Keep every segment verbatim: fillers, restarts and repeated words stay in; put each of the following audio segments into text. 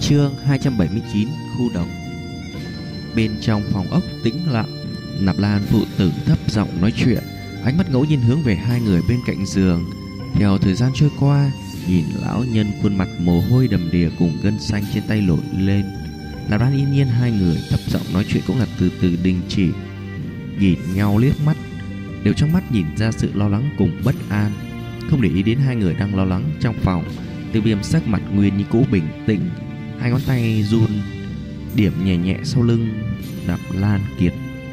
Chương hai trăm bảy mươi chín. Khu độc. Bên trong phòng ốc tĩnh lặng, Nạp Lan phụ tử thấp giọng nói chuyện, ánh mắt ngẫu nhiên hướng về hai người bên cạnh giường. Theo thời gian trôi qua, nhìn lão nhân khuôn mặt mồ hôi đầm đìa cùng gân xanh trên tay nổi lên, Nạp Lan yên nhiên hai người thấp giọng nói chuyện cũng là từ từ đình chỉ, nhìn nhau liếc mắt, đều trong mắt nhìn ra sự lo lắng cùng bất an. Không để ý đến hai người đang lo lắng trong phòng, Tiêu Viêm sắc mặt nguyên như cũ bình tĩnh, hai ngón tay run điểm nhẹ nhẹ sau lưng Nạp Lan Kiệt.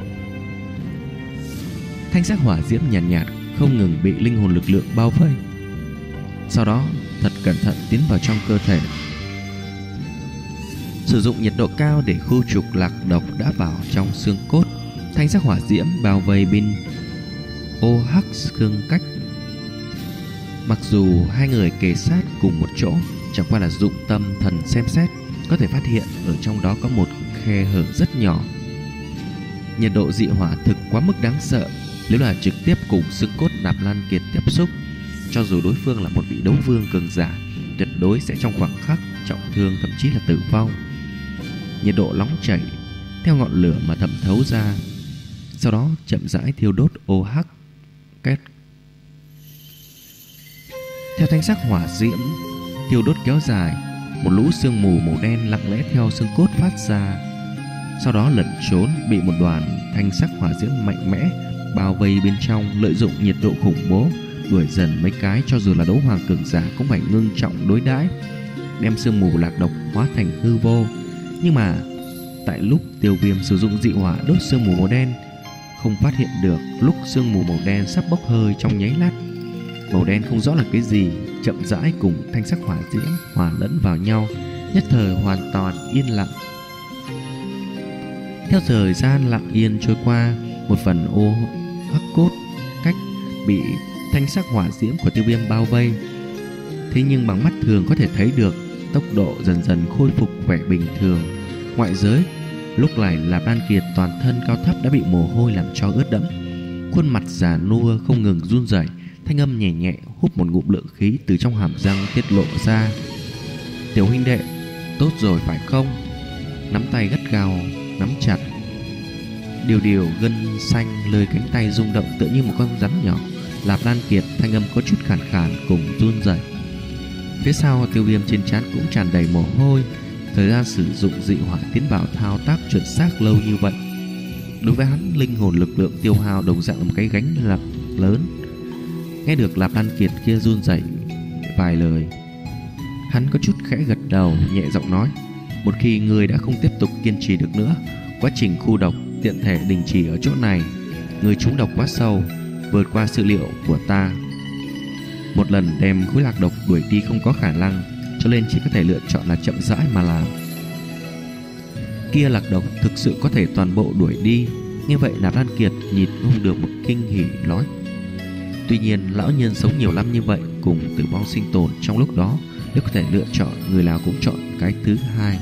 Thanh sắc hỏa diễm nhàn nhạt, nhạt không ngừng bị linh hồn lực lượng bao vây, sau đó thật cẩn thận tiến vào trong cơ thể, sử dụng nhiệt độ cao để khu trục lạc độc đã vào trong xương cốt. Thanh sắc hỏa diễm bao vây bên ô hắc xương cách. Mặc dù hai người kề sát cùng một chỗ, chẳng qua là dụng tâm thần xem xét, có thể phát hiện ở trong đó có một khe hở rất nhỏ. Nhiệt độ dị hỏa thực quá mức đáng sợ, nếu là trực tiếp cùng xương cốt Nạp Lan Kiệt tiếp xúc, cho dù đối phương là một vị đấu vương cường giả, tuyệt đối sẽ trong khoảng khắc trọng thương, thậm chí là tử vong. Nhiệt độ nóng chảy theo ngọn lửa mà thẩm thấu ra, sau đó chậm rãi thiêu đốt ô hắc kết. Theo thanh sắc hỏa diễm thiêu đốt kéo dài, một lũ sương mù màu đen lặng lẽ theo xương cốt phát ra, sau đó lẩn trốn, bị một đoàn thanh sắc hỏa diễm mạnh mẽ bao vây bên trong, lợi dụng nhiệt độ khủng bố đuổi dần mấy cái cho dù là đấu hoàng cường giả cũng phải ngưng trọng đối đãi, đem sương mù lạc độc hóa thành hư vô. Nhưng mà tại lúc Tiêu Viêm sử dụng dị hỏa đốt sương mù màu đen, không phát hiện được lúc sương mù màu đen sắp bốc hơi trong nháy lát, màu đen không rõ là cái gì chậm rãi cùng thanh sắc hỏa diễm hòa lẫn vào nhau, nhất thời hoàn toàn yên lặng. Theo thời gian lặng yên trôi qua, một phần ô hắc cốt cách bị thanh sắc hỏa diễm của Tiêu Viêm bao vây, thế nhưng bằng mắt thường có thể thấy được tốc độ dần dần khôi phục vẻ bình thường. Ngoại giới lúc này là Nạp Lan Kiệt toàn thân cao thấp đã bị mồ hôi làm cho ướt đẫm, khuôn mặt già nua không ngừng run rẩy, thanh âm nhẹ nhẹ hút một ngụm lượng khí từ trong hàm răng tiết lộ ra. Tiểu huynh đệ, tốt rồi phải không? Nắm tay gắt gao nắm chặt, điều điều gân xanh lơi cánh tay rung động tựa như một con rắn nhỏ. Nạp Lan Kiệt thanh âm có chút khàn khàn cùng run rẩy. Phía sau Tiêu Viêm trên trán cũng tràn đầy mồ hôi. Thời gian sử dụng dị hỏa tiến vào thao tác chuẩn xác lâu như vậy, đối với hắn linh hồn lực lượng tiêu hao đồng dạng là một cái gánh nặng lớn. Nghe được Nạp Lan Kiệt kia run rẩy vài lời, hắn có chút khẽ gật đầu, nhẹ giọng nói: một khi người đã không tiếp tục kiên trì được nữa, quá trình khu độc tiện thể đình chỉ ở chỗ này. Người trúng độc quá sâu, vượt qua sự liệu của ta. Một lần đem khối lạc độc đuổi đi không có khả năng, cho nên chỉ có thể lựa chọn là chậm rãi mà làm. Kia lạc độc thực sự có thể toàn bộ đuổi đi. Như vậy Nạp Lan Kiệt nhìn không được một kinh hỉ nói: tuy nhiên lão nhân sống nhiều năm như vậy, cùng tử vong sinh tồn trong lúc đó, nếu có thể lựa chọn, người nào cũng chọn cái thứ hai.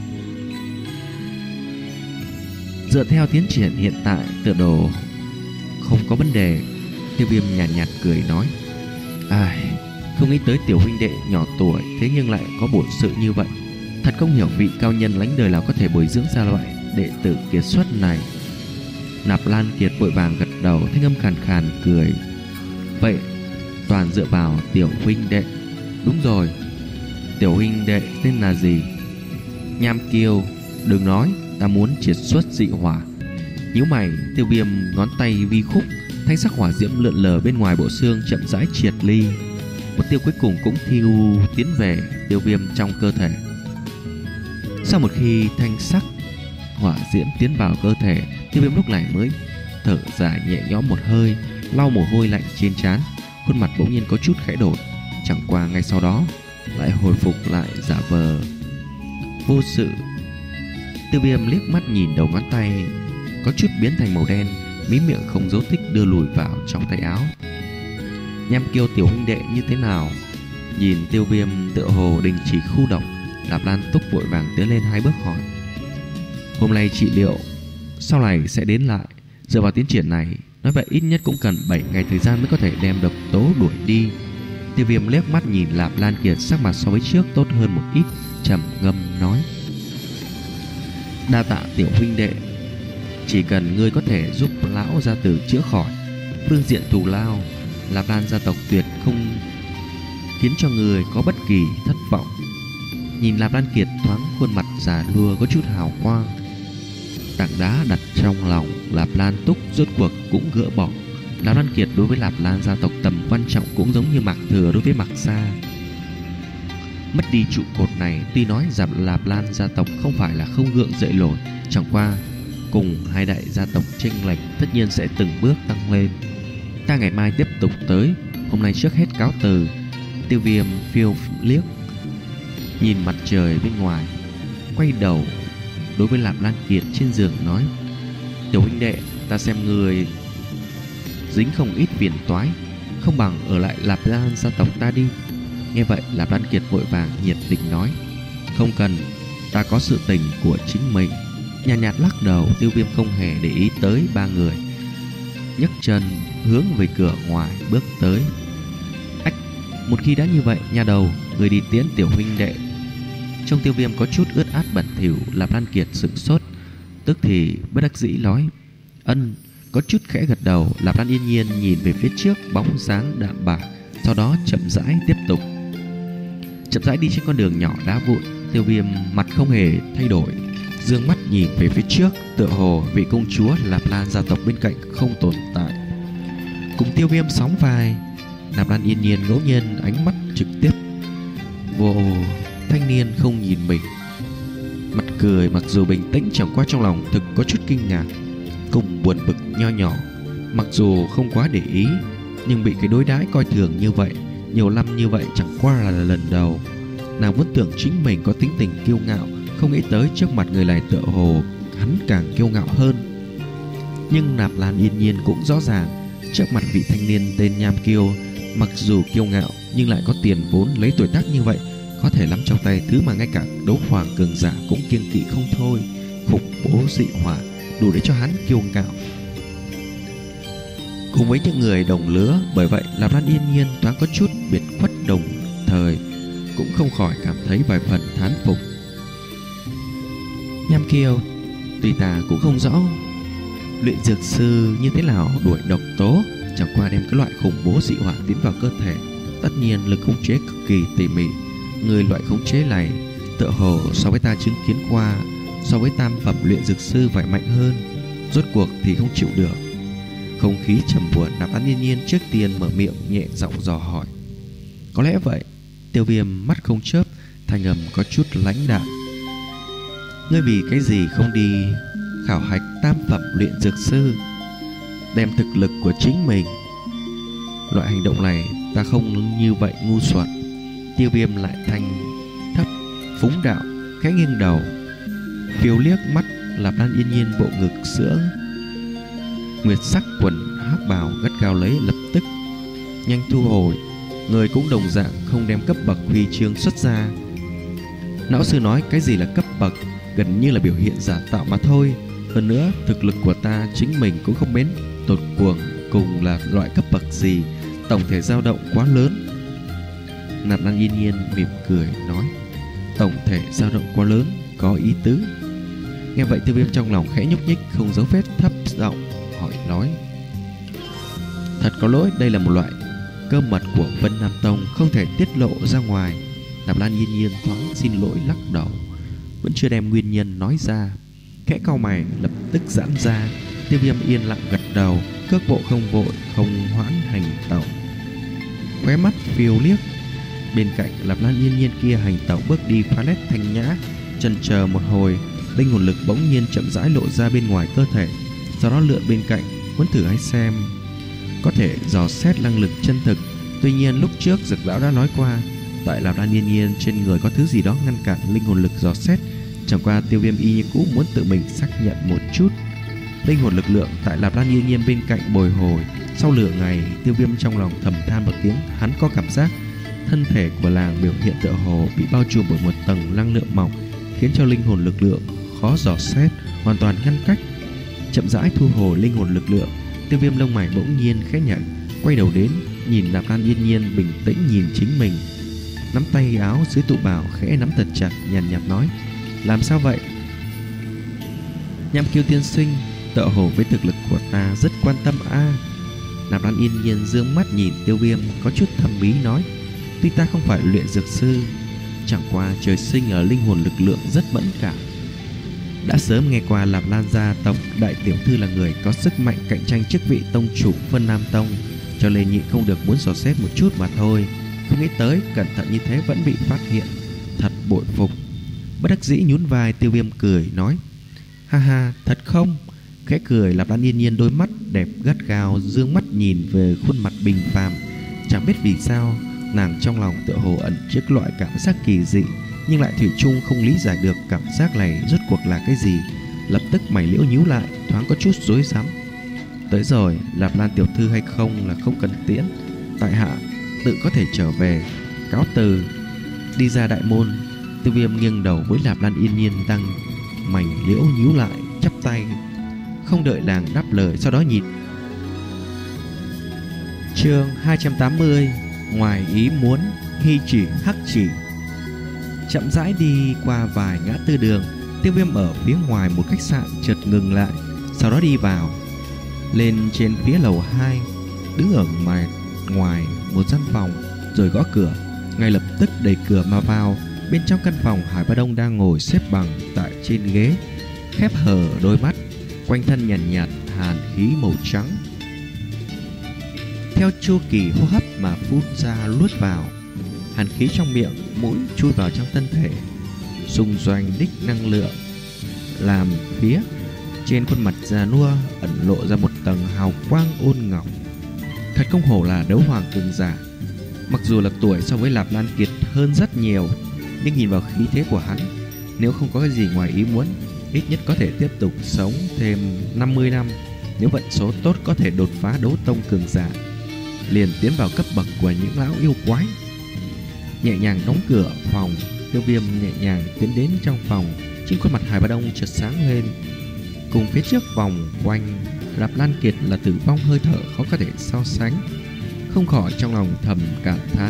Dựa theo tiến triển hiện tại, tựa đồ không có vấn đề. Tiêu Viêm nhàn nhạt, nhạt cười nói: ai, không nghĩ tới tiểu huynh đệ nhỏ tuổi thế nhưng lại có bổn sự như vậy. Thật không hiểu vị cao nhân lãnh đời nào có thể bồi dưỡng ra loại đệ tử kiệt xuất này. Nạp Lan Kiệt vội vàng gật đầu, thanh âm khàn khàn cười: vậy toàn dựa vào tiểu huynh đệ. Đúng rồi, tiểu huynh đệ tên là gì? Nham Kiêu. Đừng nói, ta muốn triệt xuất dị hỏa. Nhíu mày, Tiêu Viêm ngón tay vi khúc, thanh sắc hỏa diễm lượn lờ bên ngoài bộ xương chậm rãi triệt ly. Mục tiêu cuối cùng cũng thiêu tiến về Tiêu Viêm trong cơ thể. Sau một khi thanh sắc hỏa diễm tiến vào cơ thể, Tiêu Viêm lúc này mới thở dài nhẹ nhõm một hơi, lau mồ hôi lạnh trên trán, khuôn mặt bỗng nhiên có chút khẽ đổi. Chẳng qua ngay sau đó lại hồi phục lại giả vờ vô sự. Tiêu Viêm liếc mắt nhìn đầu ngón tay có chút biến thành màu đen, mí miệng không dấu tích đưa lùi vào trong tay áo. Nham Kiêu tiểu huynh đệ như thế nào? Nhìn Tiêu Viêm tựa hồ đình chỉ khu độc, Nạp Lan Túc vội vàng tiến lên hai bước hỏi: hôm nay trị liệu, sau này sẽ đến lại. Dựa vào tiến triển này, nói vậy ít nhất cũng cần bảy ngày thời gian mới có thể đem độc tố đuổi đi. Tiêu Viêm liếc mắt nhìn Lạp Lan Kiệt, sắc mặt so với trước tốt hơn một ít, trầm ngâm nói: đa tạ tiểu huynh đệ, chỉ cần ngươi có thể giúp lão gia tử chữa khỏi, phương diện thù lao Lạp Lan gia tộc tuyệt không khiến cho người có bất kỳ thất vọng. Nhìn Lạp Lan Kiệt thoáng khuôn mặt già nua có chút hào quang, tảng đá đặt trong lòng Lạp Lan Túc rốt cuộc cũng gỡ bỏ. Lạp Lan Kiệt đối với Lạp Lan gia tộc tầm quan trọng cũng giống như Mạc Thừa đối với Mạc Gia. Mất đi trụ cột này, tuy nói rằng Lạp Lan gia tộc không phải là không gượng dậy nổi, chẳng qua cùng hai đại gia tộc chênh lệch tất nhiên sẽ từng bước tăng lên. Ta ngày mai tiếp tục tới, hôm nay trước hết cáo từ. Tiêu Viêm phiêu liếc nhìn mặt trời bên ngoài, quay đầu đối với Lạp Lan Kiệt trên giường nói: tiểu huynh đệ, ta xem người dính không ít phiền toái, không bằng ở lại Lạp Lan gia tộc ta đi. Nghe vậy Lạp Lan Kiệt vội vàng nhiệt tình nói: không cần, ta có sự tình của chính mình. Nhàn nhạt, nhạt lắc đầu. Tiêu Viêm không hề để ý tới ba người, nhấc chân hướng về cửa ngoài bước tới. Ách, một khi đã như vậy, nhà đầu, người đi tiễn tiểu huynh đệ. Trong Tiêu Viêm có chút ướt át bẩn thỉu. Lạp Lan Kiệt sửng sốt, tức thì bất đắc dĩ nói: ân. Có chút khẽ gật đầu. Lạp Lan yên nhiên nhìn về phía trước bóng dáng đạm bạc, sau đó chậm rãi tiếp tục chậm rãi đi trên con đường nhỏ đá vụn. Tiêu Viêm mặt không hề thay đổi, dương mắt nhìn về phía trước, tựa hồ vị công chúa Lạp Lan gia tộc bên cạnh không tồn tại. Cùng Tiêu Viêm sóng vai, Lạp Lan yên nhiên ngẫu nhiên ánh mắt trực tiếp vô thanh niên không nhìn mình, mặt cười mặc dù bình tĩnh, chẳng qua trong lòng thực có chút kinh ngạc cùng buồn bực nho nhỏ. Mặc dù không quá để ý, nhưng bị cái đối đãi coi thường như vậy nhiều năm như vậy chẳng qua là lần đầu. Nàng vẫn tưởng chính mình có tính tình kiêu ngạo, không nghĩ tới trước mặt người này tựa hồ hắn càng kiêu ngạo hơn. Nhưng Lạp Lan yên nhiên cũng rõ ràng, trước mặt vị thanh niên tên Nham Kiêu, mặc dù kiêu ngạo nhưng lại có tiền vốn, lấy tuổi tác như vậy có thể nắm trong tay thứ mà ngay cả đấu hoàng cường giả cũng kiêng kỵ không thôi. Khủng bố dị hỏa đủ để cho hắn kiêu ngạo cùng với những người đồng lứa. Bởi vậy Lạp Lan yên nhiên thoáng có chút biệt khuất, đồng thời cũng không khỏi cảm thấy vài phần thán phục. Nham Kiêu, tuy ta cũng không rõ luyện dược sư như thế nào đuổi độc tố, chẳng qua đem cái loại khủng bố dị hỏa tiến vào cơ thể, tất nhiên lực khống chế cực kỳ tỉ mỉ. Người loại khống chế này tựa hồ so với ta chứng kiến qua, so với tam phẩm luyện dược sư phải mạnh hơn. Rốt cuộc thì không chịu được. Không khí trầm buồn, Lạp Lan yên nhiên trước tiên mở miệng nhẹ giọng dò hỏi. Có lẽ vậy. Tiêu Viêm mắt không chớp, thanh âm có chút lãnh đạm. Ngươi vì cái gì không đi khảo hạch tam phẩm luyện dược sư, đem thực lực của chính mình? Loại hành động này ta không như vậy ngu xuẩn. Tiêu Viêm lại thanh thấp phúng đạo, khẽ nghiêng đầu phiêu liếc mắt Lạp Lan yên nhiên bộ ngực sữa nguyệt sắc quần hắc bào gắt gao lấy, lập tức nhanh thu hồi. Người cũng đồng dạng không đem cấp bậc huy chương xuất ra. Lão sư nói cái gì là cấp bậc, gần như là biểu hiện giả tạo mà thôi. Hơn nữa thực lực của ta chính mình cũng không biết tột cuồng cùng là loại cấp bậc gì, tổng thể dao động quá lớn. Lạp Lan yên nhiên mỉm cười nói: tổng thể dao động quá lớn, có ý tứ. Nghe vậy Tiêu Viêm trong lòng khẽ nhúc nhích, không giấu vết thấp giọng hỏi nói: thật có lỗi, đây là một loại cơ mật của Vân Nam Tông, không thể tiết lộ ra ngoài. Lạp Lan yên nhiên thoáng xin lỗi lắc đầu, vẫn chưa đem nguyên nhân nói ra. Khẽ cau mày lập tức giãn ra. Tiêu Viêm yên lặng gật đầu, cước bộ không vội không hoãn hành tẩu, khóe mắt phiêu liếc bên cạnh Lạp Lan yên nhiên kia hành tẩu bước đi phá nét thanh nhã. Chần chờ một hồi, linh hồn lực bỗng nhiên chậm rãi lộ ra bên ngoài cơ thể, sau đó lượn bên cạnh muốn thử hay xem có thể dò xét năng lực chân thực. Tuy nhiên lúc trước Dực lão đã nói qua, tại Lạp Lan yên nhiên trên người có thứ gì đó ngăn cản linh hồn lực dò xét. Chẳng qua Tiêu Viêm y như cũ muốn tự mình xác nhận một chút. Linh hồn lực lượng tại Lạp Lan yên nhiên bên cạnh bồi hồi. Sau nửa ngày, Tiêu Viêm trong lòng thầm than một tiếng. Hắn có cảm giác thân thể của làng biểu hiện tựa hồ bị bao trùm bởi một tầng năng lượng mỏng, khiến cho linh hồn lực lượng khó dò xét, hoàn toàn ngăn cách. Chậm rãi thu hồi linh hồn lực lượng, Tiêu Viêm lông mày bỗng nhiên khẽ nhảy, quay đầu đến nhìn Lạp Lan Yên Nhiên bình tĩnh nhìn chính mình, nắm tay áo dưới tụ bào khẽ nắm thật chặt, nhàn nhạt nói: làm sao vậy? Nham Kiêu tiên sinh, tựa hồ với thực lực của ta rất quan tâm a. À. Lạp Lan Yên Nhiên dương mắt nhìn Tiêu Viêm có chút thâm bí nói: tuy ta không phải luyện dược sư, chẳng qua trời sinh ở linh hồn lực lượng rất mẫn cảm. Đã sớm nghe qua Lạp Lan gia tộc đại tiểu thư là người có sức mạnh cạnh tranh chức vị tông chủ Vân Nam Tông, cho nên nhịn không được muốn dò xét một chút mà thôi. Không nghĩ tới cẩn thận như thế vẫn bị phát hiện, thật bội phục. Bất đắc dĩ nhún vai, Tiêu Viêm cười nói: ha ha, thật không? Khẽ cười, Lạp Lan Yên Nhiên đôi mắt đẹp gắt gao dương mắt nhìn về khuôn mặt bình phàm. Chẳng biết vì sao nàng trong lòng tựa hồ ẩn chứa loại cảm giác kỳ dị, nhưng lại thủy chung không lý giải được cảm giác này rốt cuộc là cái gì. Lập tức mày liễu nhíu lại, thoáng có chút rối rắm. Tới rồi, Lạp Lan tiểu thư hay không là không cần tiễn, tại hạ tự có thể trở về, cáo từ. Đi ra đại môn, Tiêu Viêm nghiêng đầu với Lạp Lan Yên Nhiên đang mày liễu nhíu lại, chắp tay không đợi nàng đáp lời, sau đó nhìn. Chương hai trăm tám mươi: ngoài ý muốn, hy chỉ hắc chỉ. Chậm rãi đi qua vài ngã tư đường, Tiêu Viêm ở phía ngoài một khách sạn chợt ngừng lại, sau đó đi vào. Lên trên phía lầu hai, đứng ở ngoài ngoài một gian phòng rồi gõ cửa. Ngay lập tức đẩy cửa mà vào. Bên trong căn phòng, Hải Ba Đông đang ngồi xếp bằng tại trên ghế, khép hờ đôi mắt, quanh thân nhàn nhạt, nhạt hàn khí màu trắng theo chu kỳ hô hấp mà phun ra luốt vào. Hàn khí trong miệng mũi chui vào trong thân thể, xung doanh đích năng lượng, làm phía trên khuôn mặt già nua ẩn lộ ra một tầng hào quang ôn ngọc. Thật không hổ là đấu hoàng cường giả. Mặc dù là tuổi so với Lạp Lan Kiệt hơn rất nhiều, nhưng nhìn vào khí thế của hắn, nếu không có cái gì ngoài ý muốn, ít nhất có thể tiếp tục sống thêm năm mươi năm. Nếu vận số tốt có thể đột phá đấu tông cường giả, liền tiến vào cấp bậc của những lão yêu quái. Nhẹ nhàng đóng cửa phòng, Tiêu Viêm nhẹ nhàng tiến đến trong phòng. Trên khuôn mặt Hải Ba Đông chợt sáng lên. Cùng phía trước vòng quanh Lạp Lan Kiệt là tử vong hơi thở khó có thể so sánh, không khỏi trong lòng thầm cảm thán.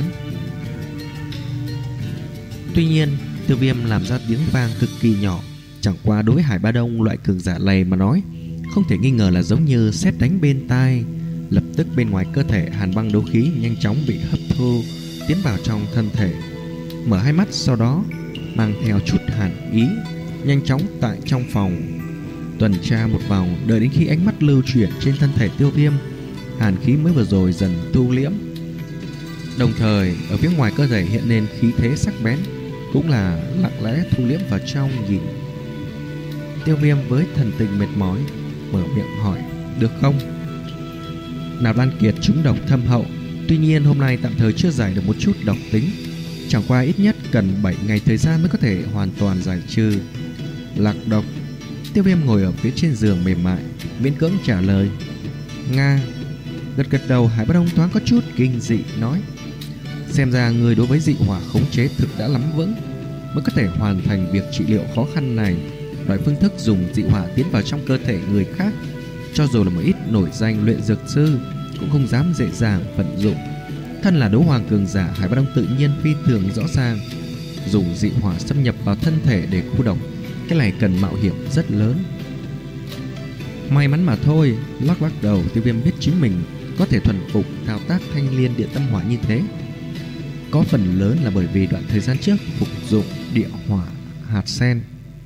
Tuy nhiên, Tiêu Viêm làm ra tiếng vang cực kỳ nhỏ, chẳng qua đối với Hải Ba Đông loại cường giả này mà nói, không thể nghi ngờ là giống như sét đánh bên tai. Lập tức bên ngoài cơ thể hàn băng đấu khí nhanh chóng bị hấp thu tiến vào trong thân thể. Mở hai mắt, sau đó mang theo chút hàn ý, nhanh chóng tại trong phòng tuần tra một vòng, đợi đến khi ánh mắt lưu chuyển trên thân thể Tiêu Viêm, hàn khí mới vừa rồi dần thu liễm. Đồng thời ở phía ngoài cơ thể hiện lên khí thế sắc bén, cũng là lặng lẽ thu liễm vào trong nhìn. Tiêu Viêm với thần tình mệt mỏi mở miệng hỏi: được không? Nạp Lan Kiệt trúng độc thâm hậu, tuy nhiên hôm nay tạm thời chưa giải được một chút độc tính, chẳng qua ít nhất cần bảy ngày thời gian mới có thể hoàn toàn giải trừ lạc độc. Tiêu Viêm ngồi ở phía trên giường mềm mại, miễn cưỡng trả lời. Nga. Gật gật đầu. Hải Bất Đông thoáng có chút kinh dị nói: xem ra người đối với dị hỏa khống chế thực đã lắm vững, mới có thể hoàn thành việc trị liệu khó khăn này. Loại phương thức dùng dị hỏa tiến vào trong cơ thể người khác, cho dù là một ít nổi danh luyện dược sư cũng không dám dễ dàng vận dụng. Thân là đấu hoàng cường giả, Hải Bất Đông tự nhiên phi thường rõ ràng, dùng dị hỏa xâm nhập vào thân thể để khu độc, cái này cần mạo hiểm rất lớn. May mắn mà thôi. Lắc lắc đầu, Tiêu Viêm biết chính mình có thể thuần phục thao tác thanh liên điện tâm hỏa như thế, có phần lớn là bởi vì đoạn thời gian trước phục dụng địa hỏa hạt sen.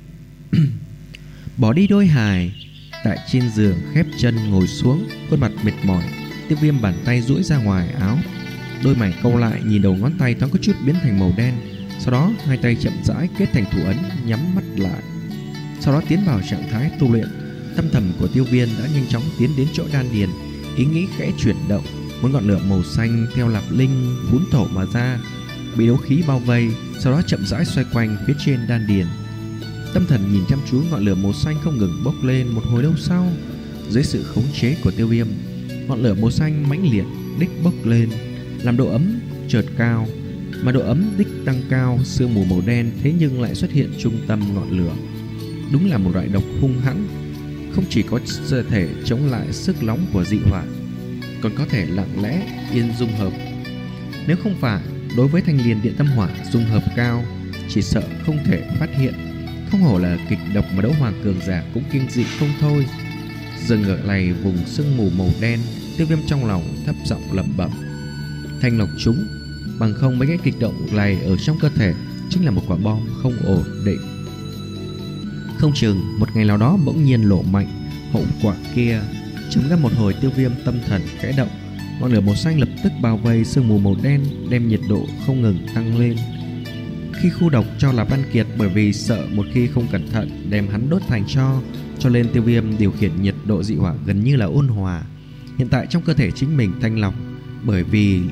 Bỏ đi đôi hài, tại trên giường khép chân ngồi xuống, khuôn mặt mệt mỏi. Tiêu Viêm bàn tay duỗi ra ngoài áo, đôi mày cau lại, nhìn đầu ngón tay thoáng có chút biến thành màu đen. Sau đó hai tay chậm rãi kết thành thủ ấn, nhắm mắt lại, sau đó tiến vào trạng thái tu luyện. Tâm thần của Tiêu Viêm đã nhanh chóng tiến đến chỗ đan điền, ý nghĩ khẽ chuyển động, một ngọn lửa màu xanh theo lạp linh phún thổ mà ra, bị đấu khí bao vây, sau đó chậm rãi xoay quanh phía trên đan điền. Tâm thần nhìn chăm chú ngọn lửa màu xanh không ngừng bốc lên. Một hồi lâu sau, dưới sự khống chế của Tiêu Viêm, ngọn lửa màu xanh mãnh liệt đích bốc lên, làm độ ấm chợt cao. Mà độ ấm đích tăng cao, sương mù màu đen thế nhưng lại xuất hiện trung tâm ngọn lửa. Đúng là một loại độc hung hãn, không chỉ có thể chống lại sức nóng của dị hỏa, còn có thể lặng lẽ yên dung hợp. Nếu không phải đối với thanh liên điện tâm hỏa dung hợp cao, chỉ sợ không thể phát hiện. Không hổ là kịch độc mà Đấu Hoàng cường giả cũng kinh dị không thôi. Dừng ngược này vùng sương mù màu đen, Tiêu Viêm trong lòng thấp giọng lẩm bẩm: thanh lọc chúng, bằng không mấy cái kịch động này ở trong cơ thể chính là một quả bom không ổn định. Không chừng một ngày nào đó bỗng nhiên nổ mạnh, hậu quả kia. Trầm ngâm một hồi, Tiêu Viêm tâm thần khẽ động, ngọn lửa màu xanh lập tức bao vây sương mù màu đen, đem nhiệt độ không ngừng tăng lên. Khi khu độc cho là Văn Kiệt, bởi vì sợ một khi không cẩn thận đem hắn đốt thành tro, cho nên Tiêu Viêm điều khiển nhiệt độ dị hỏa gần như là ôn hòa. Hiện tại trong cơ thể chính mình thanh lọc, bởi vì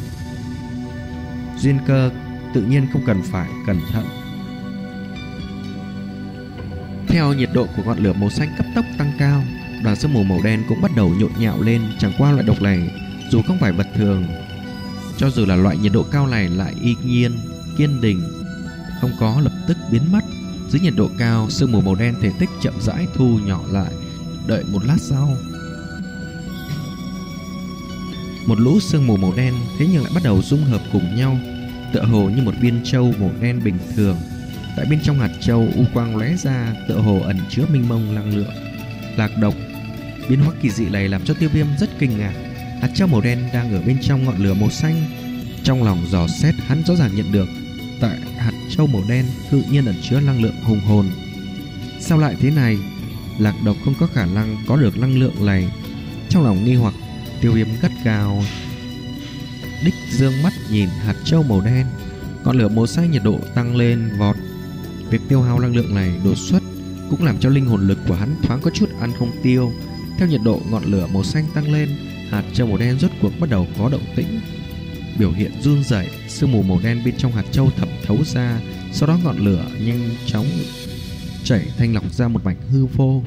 duyên cơ tự nhiên không cần phải cẩn thận. Theo nhiệt độ của ngọn lửa màu xanh cấp tốc tăng cao, đoàn sương mù màu đen cũng bắt đầu nhộn nhạo lên. Chẳng qua loại độc này dù không phải vật thường, cho dù là loại nhiệt độ cao này lại y nhiên kiên định, không có lập tức biến mất. Dưới nhiệt độ cao, sương mù màu đen thể tích chậm rãi thu nhỏ lại. Đợi một lát sau, một lũ sương mù màu đen thế nhưng lại bắt đầu dung hợp cùng nhau, tựa hồ như một viên châu màu đen bình thường. Tại bên trong hạt châu, u quang lóe ra, tựa hồ ẩn chứa mênh mông năng lượng lạc độc. Biến hóa kỳ dị này làm cho Tiêu Viêm rất kinh ngạc. Hạt châu màu đen đang ở bên trong ngọn lửa màu xanh. Trong lòng dò xét, hắn rõ ràng nhận được tại hạt châu màu đen tự nhiên ẩn chứa năng lượng hùng hồn. Sao lại thế này? Lạc độc không có khả năng có được năng lượng này. Trong lòng nghi hoặc, Tiêu Viêm gắt gao đích dương mắt nhìn hạt châu màu đen. Ngọn lửa màu xanh nhiệt độ tăng lên vọt. Việc tiêu hao năng lượng này đột xuất cũng làm cho linh hồn lực của hắn thoáng có chút ăn không tiêu. Theo nhiệt độ ngọn lửa màu xanh tăng lên, hạt châu màu đen rốt cuộc bắt đầu có động tĩnh, biểu hiện run rẩy. Sương mù màu đen bên trong hạt châu thẩm thấu ra, sau đó ngọn lửa nhanh chóng chảy thanh lọc ra một mảnh hư vô.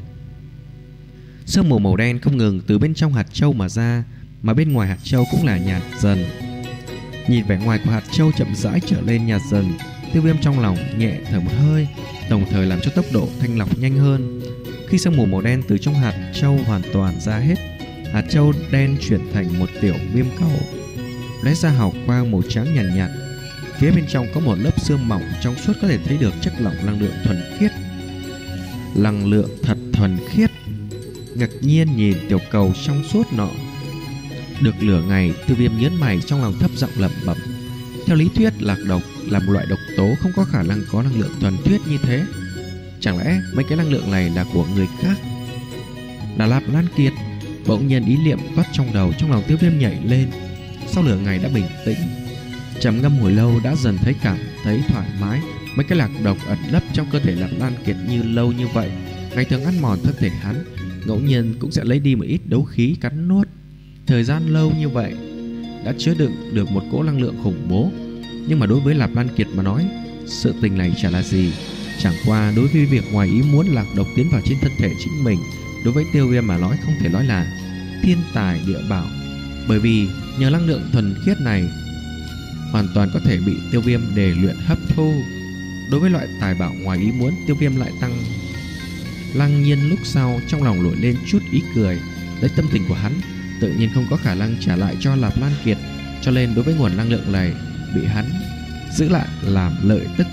Sương mù màu đen không ngừng từ bên trong hạt châu mà ra, mà bên ngoài hạt châu cũng là nhạt dần. Nhìn vẻ ngoài của hạt châu chậm rãi trở lên nhạt dần, Tiêu Viêm trong lòng nhẹ thở một hơi, đồng thời làm cho tốc độ thanh lọc nhanh hơn. Khi sương mù màu đen từ trong hạt châu hoàn toàn ra hết, hạt châu đen chuyển thành một tiểu viêm cầu, lóe ra hào quang màu trắng nhàn nhạt, nhạt. Phía bên trong có một lớp sương mỏng trong suốt, có thể thấy được chất lỏng năng lượng thuần khiết. Năng lượng thật thuần khiết. Ngạc nhiên nhìn tiểu cầu trong suốt nọ, được lửa ngày, Tiêu Viêm nhớn mày, trong lòng thấp giọng lẩm bẩm. Theo lý thuyết, lạc độc là một loại độc tố không có khả năng có năng lượng thuần khiết như thế. Chẳng lẽ mấy cái năng lượng này là của người khác? Là Lạp Lan Kiệt? Bỗng nhiên ý niệm toát trong đầu, trong lòng Tiêu Viêm nhảy lên. Sau lửa ngày đã bình tĩnh, trầm ngâm hồi lâu, đã dần thấy cảm thấy thoải mái. Mấy cái lạc độc ẩn nấp trong cơ thể Lạp Lan Kiệt như lâu như vậy, ngày thường ăn mòn thân thể hắn, ngẫu nhiên cũng sẽ lấy đi một ít đấu khí cắn nuốt. Thời gian lâu như vậy đã chứa đựng được một cỗ năng lượng khủng bố. Nhưng mà đối với Lạp Lan Kiệt mà nói, sự tình này chả là gì. Chẳng qua đối với việc ngoài ý muốn lạc độc tiến vào trên thân thể chính mình, đối với Tiêu Viêm mà nói không thể nói là thiên tài địa bảo, bởi vì nhờ năng lượng thuần khiết này hoàn toàn có thể bị Tiêu Viêm đề luyện hấp thu. Đối với loại tài bảo ngoài ý muốn, Tiêu Viêm lại tăng lăng nhiên lúc sau trong lòng nổi lên chút ý cười. Lấy tâm tình của hắn, tự nhiên không có khả năng trả lại cho Lạp Lan Kiệt, cho nên đối với nguồn năng lượng này bị hắn giữ lại làm lợi tức.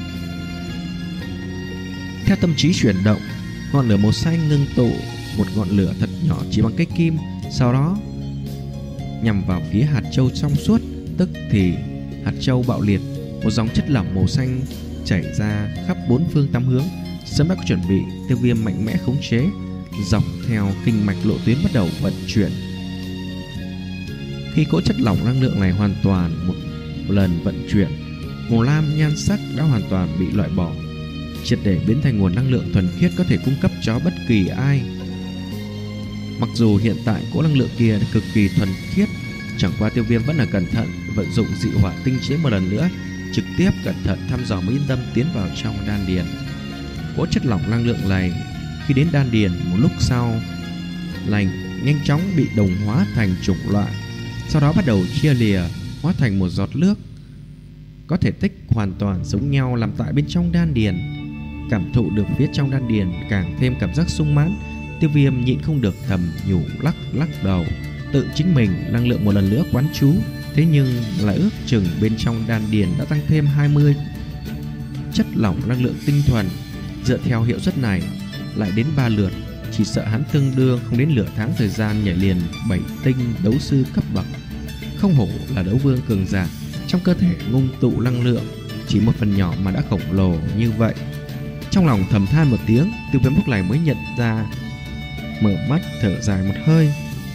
Theo tâm trí chuyển động, ngọn lửa màu xanh ngưng tụ một ngọn lửa thật nhỏ chỉ bằng cây kim, sau đó nhằm vào phía hạt châu trong suốt. Tức thì hạt châu bạo liệt, một dòng chất lỏng màu xanh chảy ra khắp bốn phương tám hướng. Sớm đã có chuẩn bị, Tiêu Viêm mạnh mẽ khống chế, dọc theo kinh mạch lộ tuyến bắt đầu vận chuyển. Khi cỗ chất lỏng năng lượng này hoàn toàn một lần vận chuyển, màu lam nhan sắc đã hoàn toàn bị loại bỏ, triệt để biến thành nguồn năng lượng thuần khiết có thể cung cấp cho bất kỳ ai. Mặc dù hiện tại cỗ năng lượng kia cực kỳ thuần khiết, chẳng qua Tiêu Viêm vẫn là cẩn thận vận dụng dị hỏa tinh chế một lần nữa, trực tiếp cẩn thận thăm dò mới yên tâm tiến vào trong đan điền. Cỗ chất lỏng năng lượng này khi đến đan điền một lúc sau lành nhanh chóng bị đồng hóa thành chủng loại, sau đó bắt đầu chia lìa hóa thành một giọt nước có thể tích hoàn toàn giống nhau làm tại bên trong đan điền. Cảm thụ được phía trong đan điền càng thêm cảm giác sung mãn, Tiêu Viêm nhịn không được thầm nhủ lắc lắc đầu, tự chính mình năng lượng một lần nữa quán chú, thế nhưng lại ước chừng bên trong đan điền đã tăng thêm hai mươi chất lỏng năng lượng tinh thuần. Dựa theo hiệu suất này lại đến ba lượt, chỉ sợ hắn tương đương không đến nửa tháng thời gian nhảy liền bảy tinh đấu sư cấp bậc. Không hổ là đấu vương cường giả, trong cơ thể ngưng tụ năng lượng chỉ một phần nhỏ mà đã khổng lồ như vậy. Trong lòng thầm than một tiếng, Tiêu Viêm lúc này mới nhận ra, mở mắt thở dài một hơi.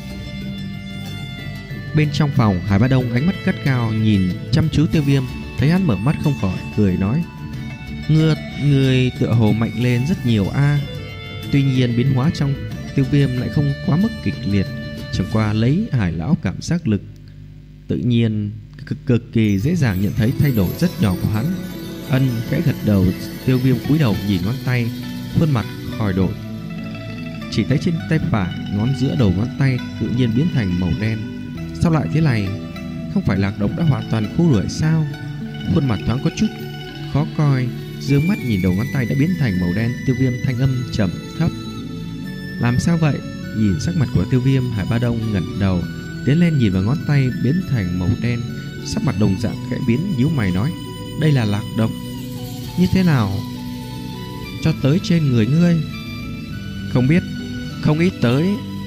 Bên trong phòng, Hải Bá Đông ánh mắt gắt cao nhìn chăm chú Tiêu Viêm, thấy hắn mở mắt không khỏi cười nói: Ngươi, ngươi tựa hồ mạnh lên rất nhiều a. À. Tuy nhiên biến hóa trong Tiêu Viêm lại không quá mức kịch liệt, chẳng qua lấy Hải lão cảm giác lực tự nhiên cực, cực kỳ dễ dàng nhận thấy thay đổi rất nhỏ của hắn. Ân khẽ gật đầu. Tiêu Viêm cúi đầu nhìn ngón tay, khuôn mặt khỏi đổi. Chỉ thấy trên tay phải, ngón giữa đầu ngón tay tự nhiên biến thành màu đen. Sao lại thế này? Không phải Lạc Độc đã hoàn toàn khu đuổi sao? Khuôn mặt thoáng có chút khó coi, dương mắt nhìn đầu ngón tay đã biến thành màu đen. Tiêu Viêm thanh âm trầm thấp: Làm sao vậy? Nhìn sắc mặt của Tiêu Viêm, Hải Bá Đông ngẩng đầu tiến lên nhìn vào ngón tay biến thành màu đen, sắc mặt đồng dạng khẽ biến, nhíu mày nói: Đây là Lạc Độc. Như thế nào cho tới trên người ngươi? Không biết, không nghĩ tới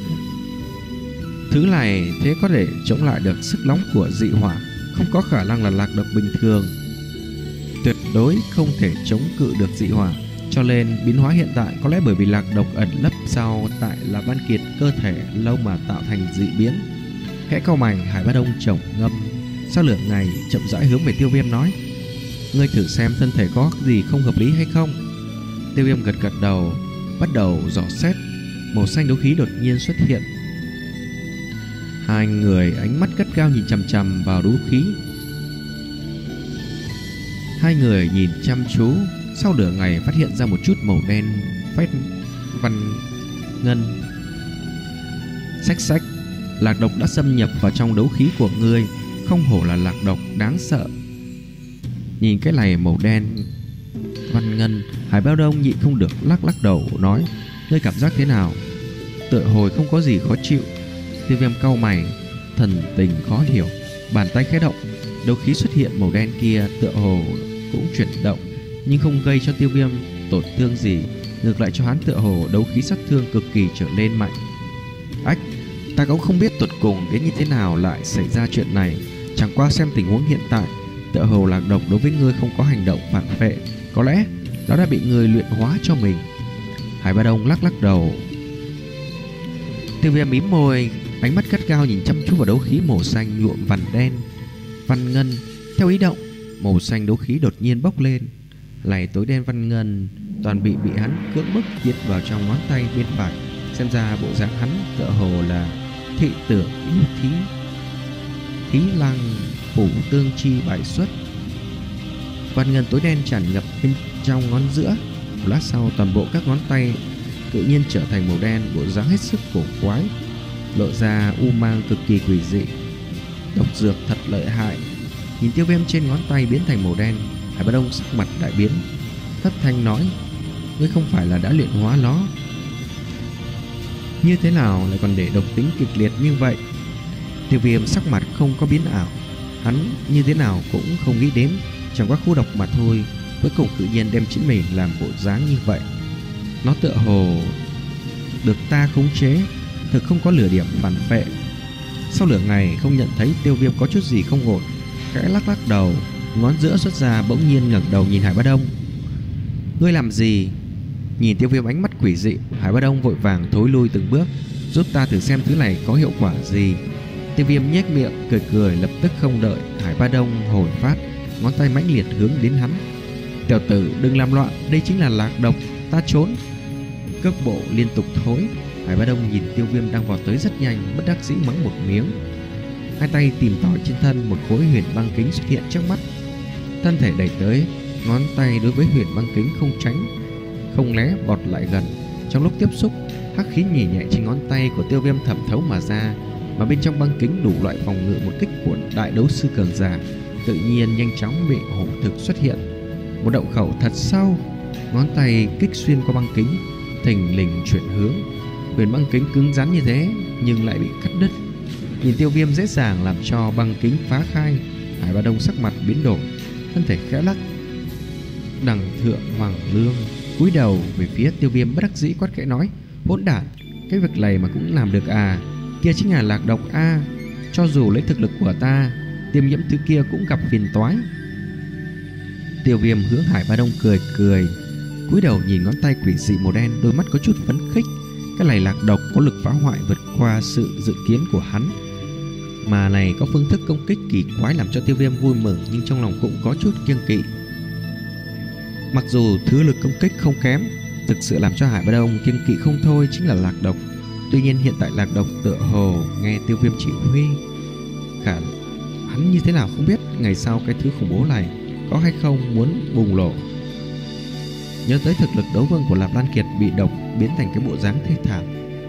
thứ này thế có thể chống lại được sức nóng của dị hỏa. Không có khả năng là Lạc Độc bình thường, tuyệt đối không thể chống cự được dị hỏa. Cho nên biến hóa hiện tại có lẽ bởi vì Lạc Độc ẩn lấp sau tại là Văn Kiệt cơ thể lâu mà tạo thành dị biến. Khẽ cau mày, Hải Bá Đông trầm ngâm sau lửa ngày chậm rãi hướng về Tiêu Viêm nói: Ngươi thử xem thân thể có gì không hợp lý hay không. Tiêu Viêm gật gật đầu, bắt đầu dò xét. Màu xanh đấu khí đột nhiên xuất hiện. Hai người ánh mắt gắt gao nhìn chằm chằm vào đấu khí. Hai người nhìn chăm chú, sau nửa ngày phát hiện ra một chút màu đen phết văn ngân. Xách xách, Lạc Độc đã xâm nhập vào trong đấu khí của ngươi. Không hổ là Lạc Độc đáng sợ. Nhìn cái này màu đen văn ngân, Hải Bá Đông nhịn không được lắc lắc đầu nói: Ngươi cảm giác thế nào? Tựa hồi không có gì khó chịu. Tiêu Viêm cau mày, thần tình khó hiểu. Bàn tay khẽ động, đấu khí xuất hiện màu đen kia tựa hồ cũng chuyển động, nhưng không gây cho Tiêu Viêm tổn thương gì, ngược lại cho hắn tựa hồ đấu khí sát thương cực kỳ trở lên mạnh. Ách, ta cũng không biết tột cùng đến như thế nào lại xảy ra chuyện này. Chẳng qua xem tình huống hiện tại, tựa hồ Lạc Độc đối với ngươi không có hành động phản phệ, có lẽ nó đã bị ngươi luyện hóa cho mình. Hải Bá Đông lắc lắc đầu. Tiêu Viêm mím môi, ánh mắt gắt gao nhìn chăm chú vào đấu khí màu xanh nhuộm vằn đen văn ngân. Theo ý động, màu xanh đấu khí đột nhiên bốc lên. Này tối đen văn ngân toàn bị bị hắn cưỡng bức tiến vào trong ngón tay bên phải. Xem ra bộ dạng hắn tựa hồ là thị tưởng yêu thí thí lăng phủ tương chi bài xuất. Văn ngân tối đen tràn ngập bên trong ngón giữa. Một lát sau, toàn bộ các ngón tay tự nhiên trở thành màu đen, bộ dáng hết sức cổ quái, lộ ra u mang cực kỳ quỷ dị. Độc dược thật lợi hại. Nhìn Tiêu Viêm trên ngón tay biến thành màu đen, Hải Bá Đông sắc mặt đại biến, thất thanh nói: Ngươi không phải là đã luyện hóa nó? Như thế nào lại còn để độc tính kịch liệt như vậy? Tiêu Viêm sắc mặt không có biến ảo, hắn như thế nào cũng không nghĩ đến, chẳng qua khu độc mà thôi. Cuối cùng tự nhiên đem chính mình làm bộ dáng như vậy. Nó tựa hồ được ta khống chế, thực không có lửa điểm phản phệ. Sau lửa ngày không nhận thấy Tiêu Viêm có chút gì không ổn, khẽ lắc lắc đầu, ngón giữa xuất ra, bỗng nhiên ngẩng đầu nhìn Hải Bá Đông. Ngươi làm gì? Nhìn Tiêu Viêm ánh mắt quỷ dị, Hải Bá Đông vội vàng thối lui từng bước. Giúp ta thử xem thứ này có hiệu quả gì. Tiêu Viêm nhếch miệng cười cười, lập tức không đợi Hải Bá Đông hồi phát, ngón tay mãnh liệt hướng đến hắn. Tiểu tử đừng làm loạn, đây chính là Lạc Độc, ta trốn. Cước bộ liên tục thối. Hải Bá Đông nhìn Tiêu Viêm đang vào tới rất nhanh, bất đắc dĩ mắng một miếng. Hai tay tìm tòi trên thân, một khối huyền băng kính xuất hiện trước mắt. Thân thể đẩy tới, ngón tay đối với huyền băng kính không tránh không né, vọt lại gần. Trong lúc tiếp xúc, hắc khí nhẹ nhẹ trên ngón tay của Tiêu Viêm thẩm thấu mà ra, mà bên trong băng kính đủ loại phòng ngự một kích của đại đấu sư cường giả tự nhiên nhanh chóng bị hổ thực xuất hiện. Một động khẩu thật sâu, ngón tay kích xuyên qua băng kính, thình lình chuyển hướng. Huyền băng kính cứng rắn như thế nhưng lại bị cắt đứt. Nhìn Tiêu Viêm dễ dàng làm cho băng kính phá khai, Hải Ba Đông sắc mặt biến đổi, thân thể khẽ lắc. Đằng Thượng Hoàng Lương cúi đầu về phía Tiêu Viêm, bất đắc dĩ quát khẽ nói: hỗn đản, cái việc này mà cũng làm được à? Kia chính là lạc độc a. À. Cho dù lấy thực lực của ta, tiêm nhiễm thứ kia cũng gặp phiền toái. Tiêu Viêm hướng Hải Ba Đông cười cười, cúi đầu nhìn ngón tay quỷ dị màu đen, đôi mắt có chút phấn khích. Cái này lạc độc có lực phá hoại vượt qua sự dự kiến của hắn, mà này có phương thức công kích kỳ quái làm cho Tiêu Viêm vui mừng, nhưng trong lòng cũng có chút kiêng kỵ. Mặc dù thứ lực công kích không kém, thực sự làm cho Hải Ba Đông kiêng kỵ không thôi chính là lạc độc. Tuy nhiên hiện tại lạc độc tựa hồ nghe Tiêu Viêm chỉ huy, khả hắn như thế nào không biết, ngày sau cái thứ khủng bố này có hay không muốn bùng nổ. Nhớ tới thực lực đấu vương của Lạp Lan Kiệt bị độc biến thành cái bộ dáng thê thảm,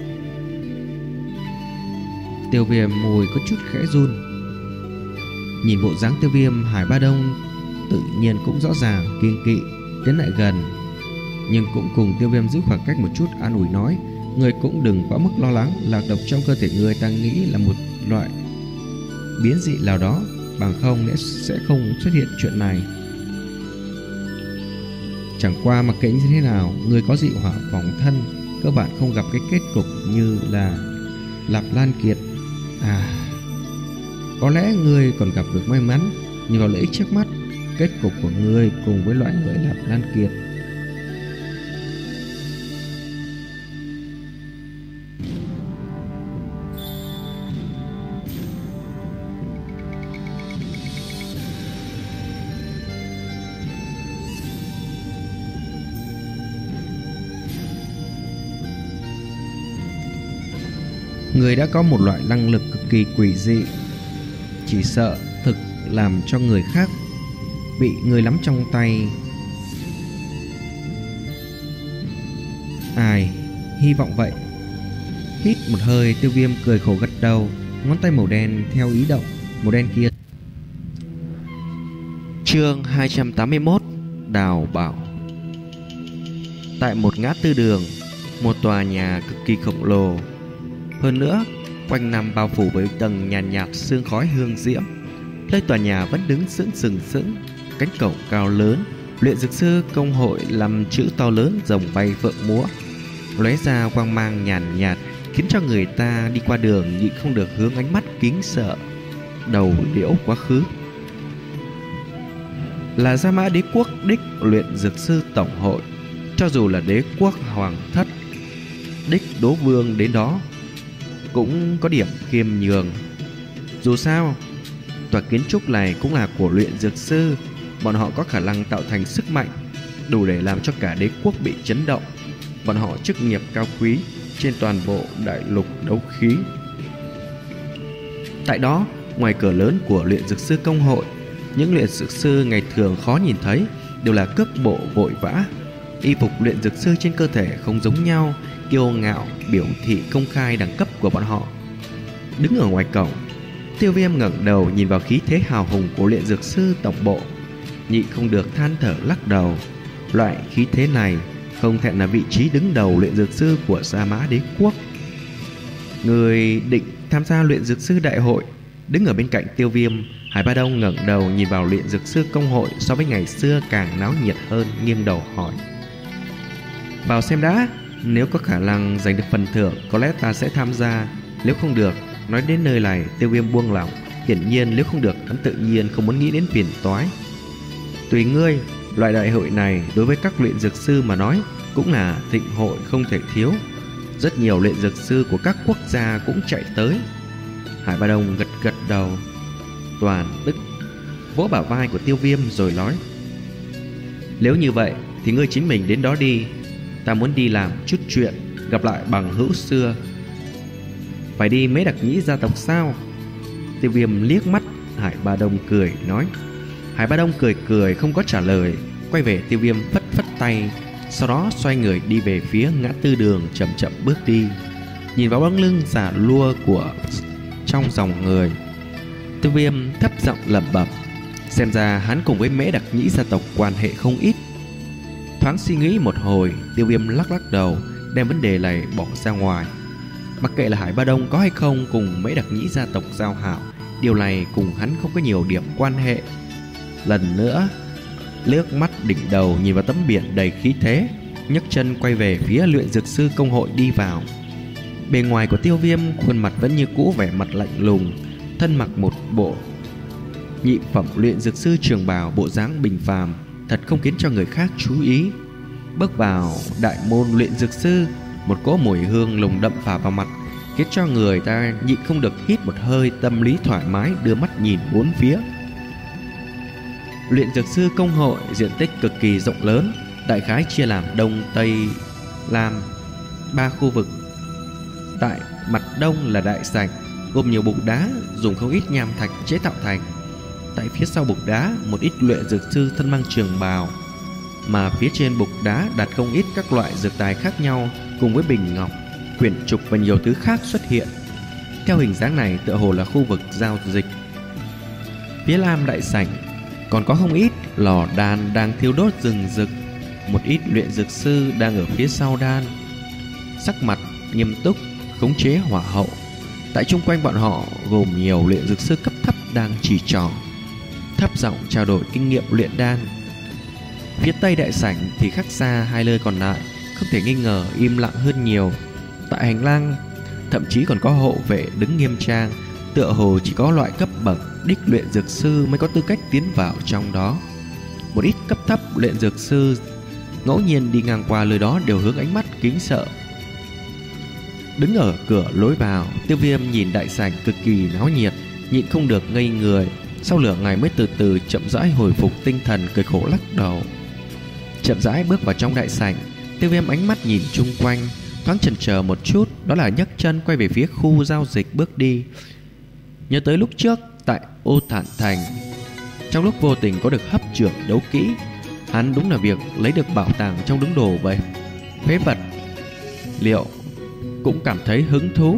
Tiêu Viêm môi có chút khẽ run. Nhìn bộ dáng Tiêu Viêm, Hải Ba Đông tự nhiên cũng rõ ràng kiêng kỵ, tiến lại gần, nhưng cũng cùng Tiêu Viêm giữ khoảng cách một chút, an ủi nói: người cũng đừng quá mức lo lắng, lạc độc trong cơ thể người ta nghĩ là một loại biến dị nào đó, bằng không sẽ không xuất hiện chuyện này. Chẳng qua mặc kệ như thế nào, người có dị hỏa phòng thân, cơ bản không gặp cái kết cục như là Lạp Lan Kiệt. À, có lẽ người còn gặp được may mắn, nhưng vào lợi ích trước mắt, kết cục của người cùng với loại người Lạp Lan Kiệt người đã có một loại năng lực cực kỳ quỷ dị, chỉ sợ thực làm cho người khác bị người nắm trong tay. Ai, hy vọng vậy. Hít một hơi, Tiêu Viêm cười khổ gật đầu, ngón tay màu đen theo ý động màu đen kia. Chương hai trăm tám mươi mốt, Đào Bảo. Tại một ngã tư đường, một tòa nhà cực kỳ khổng lồ, hơn nữa quanh năm bao phủ bởi tầng nhàn nhạt, nhạt sương khói hương diễm. Nơi tòa nhà vẫn đứng sững sừng sững, cánh cổng cao lớn, luyện dược sư công hội làm chữ to lớn rồng bay phượng múa, lóe ra quang mang nhàn nhạt, khiến cho người ta đi qua đường nhịn không được hướng ánh mắt kính sợ đầu liễu quá khứ. Là Gia Mã Đế Quốc đích luyện dược sư tổng hội, cho dù là đế quốc hoàng thất đích đố vương đến đó cũng có điểm khiêm nhường. Dù sao, tòa kiến trúc này cũng là của luyện dược sư, bọn họ có khả năng tạo thành sức mạnh đủ để làm cho cả đế quốc bị chấn động. Bọn họ chức nghiệp cao quý trên toàn bộ đại lục đấu khí. Tại đó, ngoài cửa lớn của luyện dược sư công hội, những luyện dược sư ngày thường khó nhìn thấy đều là cước bộ vội vã. Y phục luyện dược sư trên cơ thể không giống nhau, kiêu ngạo biểu thị công khai đẳng cấp của bọn họ. Đứng ở ngoài cổng, Tiêu Viêm ngẩng đầu nhìn vào khí thế hào hùng của luyện dược sư tổng bộ, nhịn không được than thở lắc đầu. Loại khí thế này không thẹn là vị trí đứng đầu luyện dược sư của Gia Mã Đế Quốc. Người định tham gia luyện dược sư đại hội đứng ở bên cạnh Tiêu Viêm, Hải Ba Đông ngẩng đầu nhìn vào luyện dược sư công hội so với ngày xưa càng náo nhiệt hơn, nghiêng đầu hỏi: vào xem đã, nếu có khả năng giành được phần thưởng có lẽ ta sẽ tham gia, nếu không được. Nói đến nơi này, Tiêu Viêm buông lỏng, hiển nhiên nếu không được hắn tự nhiên không muốn nghĩ đến phiền toái. Tùy ngươi, loại đại hội này đối với các luyện dược sư mà nói cũng là thịnh hội không thể thiếu. Rất nhiều luyện dược sư của các quốc gia cũng chạy tới. Hải Ba Đông gật gật đầu, toàn tức vỗ bả vai của Tiêu Viêm rồi nói: nếu như vậy thì ngươi chính mình đến đó đi, ta muốn đi làm chút chuyện, gặp lại bằng hữu xưa. Phải đi Mễ Đặc Nhĩ gia tộc sao? Tiêu Viêm liếc mắt Hải Ba Đông cười nói. Hải Ba Đông cười cười không có trả lời, quay về Tiêu Viêm phất phất tay, sau đó xoay người đi về phía ngã tư đường, chậm chậm bước đi. Nhìn vào bóng lưng già lua của trong dòng người, Tiêu Viêm thấp giọng lẩm bẩm, xem ra hắn cùng với Mễ Đặc Nhĩ gia tộc quan hệ không ít. Thoáng suy nghĩ một hồi, Tiêu Viêm lắc lắc đầu, đem vấn đề này bỏ ra ngoài. Mặc kệ là Hải Ba Đông có hay không cùng mấy đặc nhĩ gia tộc giao hảo, điều này cùng hắn không có nhiều điểm quan hệ. Lần nữa liếc mắt đỉnh đầu nhìn vào tấm biển đầy khí thế, nhấc chân quay về phía luyện dược sư công hội đi vào. Bề ngoài của Tiêu Viêm khuôn mặt vẫn như cũ, vẻ mặt lạnh lùng, thân mặc một bộ nhị phẩm luyện dược sư trường bào, bộ dáng bình phàm, thật không khiến cho người khác chú ý. Bước vào đại môn luyện dược sư, một cỗ mùi hương nồng đậm phả vào mặt, khiến cho người ta nhịn không được hít một hơi, tâm lý thoải mái, đưa mắt nhìn bốn phía. Luyện dược sư công hội diện tích cực kỳ rộng lớn, đại khái chia làm Đông, Tây, Nam ba khu vực. Tại mặt đông là đại sảnh, gồm nhiều bục đá dùng không ít nham thạch chế tạo thành. Tại phía sau bục đá, một ít luyện dược sư thân mang trường bào, mà phía trên bục đá đặt không ít các loại dược tài khác nhau, cùng với bình ngọc, quyển trục và nhiều thứ khác xuất hiện. Theo hình dáng này, tựa hồ là khu vực giao dịch. Phía nam đại sảnh còn có không ít lò đan đang thiêu đốt rừng rực. Một ít luyện dược sư đang ở phía sau đan, sắc mặt nghiêm túc khống chế hỏa hậu. Tại chung quanh bọn họ gồm nhiều luyện dược sư cấp thấp đang chỉ trỏ, thấp giọng trao đổi kinh nghiệm luyện đan. Phía tây đại sảnh thì khác xa hai nơi còn lại, không thể nghi ngờ im lặng hơn nhiều. Tại hành lang thậm chí còn có hộ vệ đứng nghiêm trang, tựa hồ chỉ có loại cấp bậc đích luyện dược sư mới có tư cách tiến vào trong đó. Một ít cấp thấp luyện dược sư ngẫu nhiên đi ngang qua nơi đó đều hướng ánh mắt kính sợ. Đứng ở cửa lối vào, Tiêu Viêm nhìn đại sảnh cực kỳ náo nhiệt, nhịn không được ngây người. Sau nửa ngày mới từ từ chậm rãi hồi phục tinh thần, cười khổ lắc đầu. Chậm rãi bước vào trong đại sảnh, Tiêu Viêm ánh mắt nhìn chung quanh, thoáng chần chờ một chút, đó là nhấc chân quay về phía khu giao dịch bước đi. Nhớ tới lúc trước tại Ô Thản Thành, trong lúc vô tình có được hấp trưởng đấu kỹ, hắn đúng là việc lấy được bảo tàng trong đống đồ vậy. Phế vật liệu cũng cảm thấy hứng thú.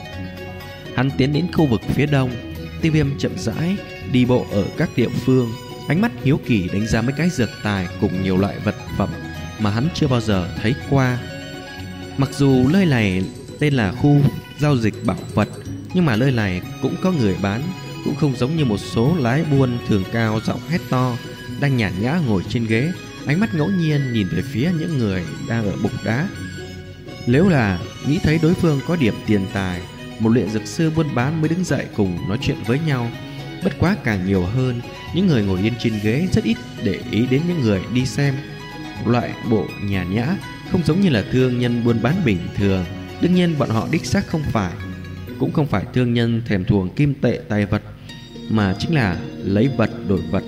Hắn tiến đến khu vực phía đông. Tiêu Viêm chậm rãi đi bộ ở các địa phương, ánh mắt hiếu kỳ đánh giá mấy cái dược tài cùng nhiều loại vật phẩm mà hắn chưa bao giờ thấy qua. Mặc dù nơi này tên là khu giao dịch bảo vật, nhưng mà nơi này cũng có người bán, cũng không giống như một số lái buôn thường cao giọng hét to, đang nhàn nhã ngồi trên ghế, ánh mắt ngẫu nhiên nhìn về phía những người đang ở bục đá. Nếu là nghĩ thấy đối phương có điểm tiền tài, một luyện dược sư buôn bán mới đứng dậy cùng nói chuyện với nhau. Bất quá càng nhiều hơn, những người ngồi yên trên ghế rất ít để ý đến những người đi xem. Loại bộ nhàn nhã, không giống như là thương nhân buôn bán bình thường. Đương nhiên bọn họ đích xác không phải, cũng không phải thương nhân thèm thuồng kim tệ tài vật, mà chính là lấy vật đổi vật.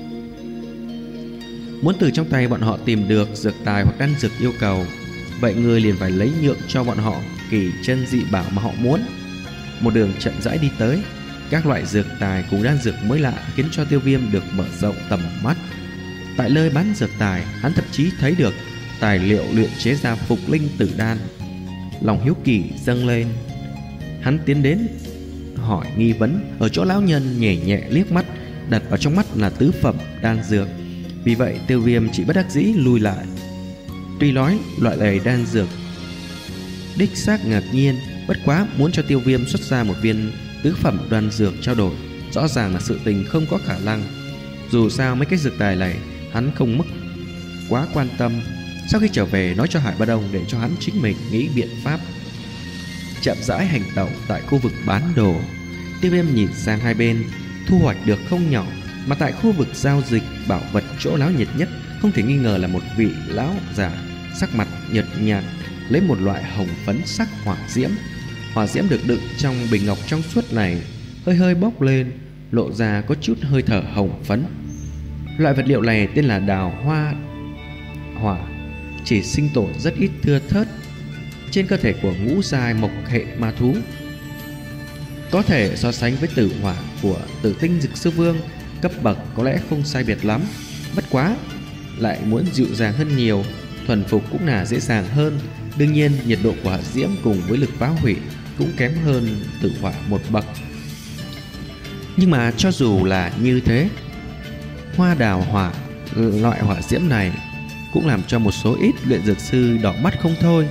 Muốn từ trong tay bọn họ tìm được dược tài hoặc đan dược yêu cầu, vậy người liền phải lấy nhượng cho bọn họ kỳ chân dị bảo mà họ muốn. Một đường chậm rãi đi tới, các loại dược tài cùng đan dược mới lạ khiến cho Tiêu Viêm được mở rộng tầm mắt. Tại nơi bán dược tài, hắn thậm chí thấy được tài liệu luyện chế ra phục linh tử đan. Lòng hiếu kỳ dâng lên, hắn tiến đến hỏi nghi vấn. Ở chỗ lão nhân nhẹ nhẹ liếc mắt, đặt vào trong mắt là tứ phẩm đan dược. Vì vậy Tiêu Viêm chỉ bất đắc dĩ lùi lại. Tuy nói loại này đan dược đích xác ngạc nhiên, bất quá muốn cho Tiêu Viêm xuất ra một viên tứ phẩm đan dược trao đổi, rõ ràng là sự tình không có khả năng. Dù sao mấy cái dược tài này hắn không mức quá quan tâm. Sau khi trở về nói cho Hải Ba Đông để cho hắn chính mình nghĩ biện pháp. Chậm rãi hành tẩu tại khu vực bán đồ, Tiêu Viêm nhìn sang hai bên, thu hoạch được không nhỏ. Mà tại khu vực giao dịch bảo vật, chỗ náo nhiệt nhất không thể nghi ngờ là một vị lão già sắc mặt nhợt nhạt, lấy một loại hồng phấn sắc hỏa diễm. Hỏa diễm được đựng trong bình ngọc trong suốt này hơi hơi bốc lên, lộ ra có chút hơi thở hồng phấn. Loại vật liệu này tên là đào hoa hỏa, chỉ sinh tồn rất ít thưa thớt trên cơ thể của ngũ giai mộc hệ ma thú, có thể so sánh với tử hỏa của Tử Tinh Dực Sư Vương. Cấp bậc có lẽ không sai biệt lắm, bất quá lại muốn dịu dàng hơn nhiều, thuần phục cũng là dễ dàng hơn. Đương nhiên nhiệt độ của hỏa diễm cùng với lực phá hủy cũng kém hơn tử hỏa một bậc. Nhưng mà cho dù là như thế, hoa đào hỏa loại hỏa diễm này cũng làm cho một số ít luyện dược sư đỏ mắt không thôi.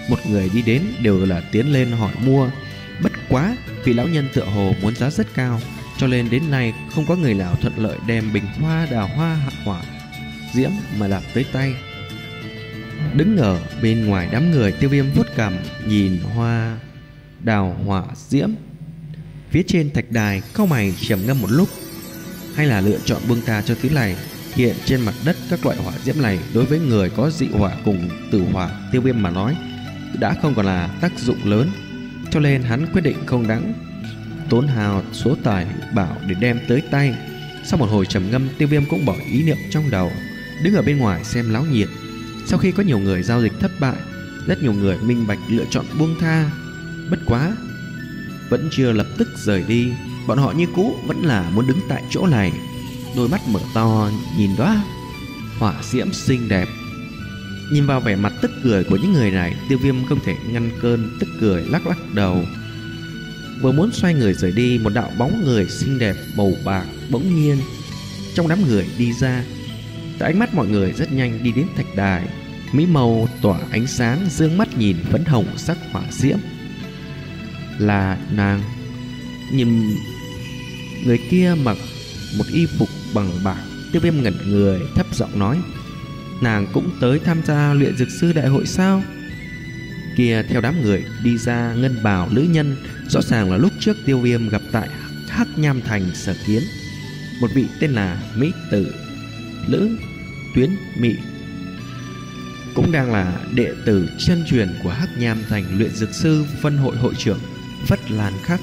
một người đi đến đều là tiến lên hỏi mua. Bất quá vị lão nhân tựa hồ muốn giá rất cao, cho nên đến nay không có người nào thuận lợi đem bình hoa đào hoa hỏa diễm mà đạt tới tay. Đứng ở bên ngoài đám người, Tiêu Viêm vuốt cằm nhìn hoa đào hỏa diễm phía trên thạch đài, cau mày trầm ngâm một lúc, hay là lựa chọn buông tha cho thứ này. Hiện trên mặt đất các loại hỏa diễm này đối với người có dị hỏa cùng tử hỏa Tiêu Viêm mà nói đã không còn là tác dụng lớn, cho nên hắn quyết định không đáng tốn hào số tài bảo để đem tới tay. Sau một hồi trầm ngâm, Tiêu Viêm cũng bỏ ý niệm trong đầu, đứng ở bên ngoài xem náo nhiệt. Sau khi có nhiều người giao dịch thất bại, rất nhiều người minh bạch lựa chọn buông tha. Bất quá vẫn chưa lập tức rời đi, bọn họ như cũ vẫn là muốn đứng tại chỗ này, đôi mắt mở to nhìn đóa hỏa diễm xinh đẹp. Nhìn vào vẻ mặt tức cười của những người này, Tiêu Viêm không thể ngăn cơn tức cười, lắc lắc đầu. Vừa muốn xoay người rời đi, một đạo bóng người xinh đẹp màu bạc bỗng nhiên trong đám người đi ra. Tại ánh mắt mọi người rất nhanh đi đến thạch đài, mỹ màu tỏa ánh sáng, dương mắt nhìn phấn hồng sắc hỏa diễm. Là nàng. Nhìn người kia mặc một y phục bằng bạc, Tiêu Viêm ngẩn người, thấp giọng nói: nàng cũng tới tham gia luyện dược sư đại hội sao? Kia theo đám người đi ra ngân bào nữ nhân, rõ ràng là lúc trước Tiêu Viêm gặp tại Hắc Nham Thành sở kiến, một vị tên là Mỹ Tử Lữ Tuyến Mị, cũng đang là đệ tử chân truyền của Hắc Nham Thành luyện dược sư phân hội hội trưởng Phất Lan Khắc.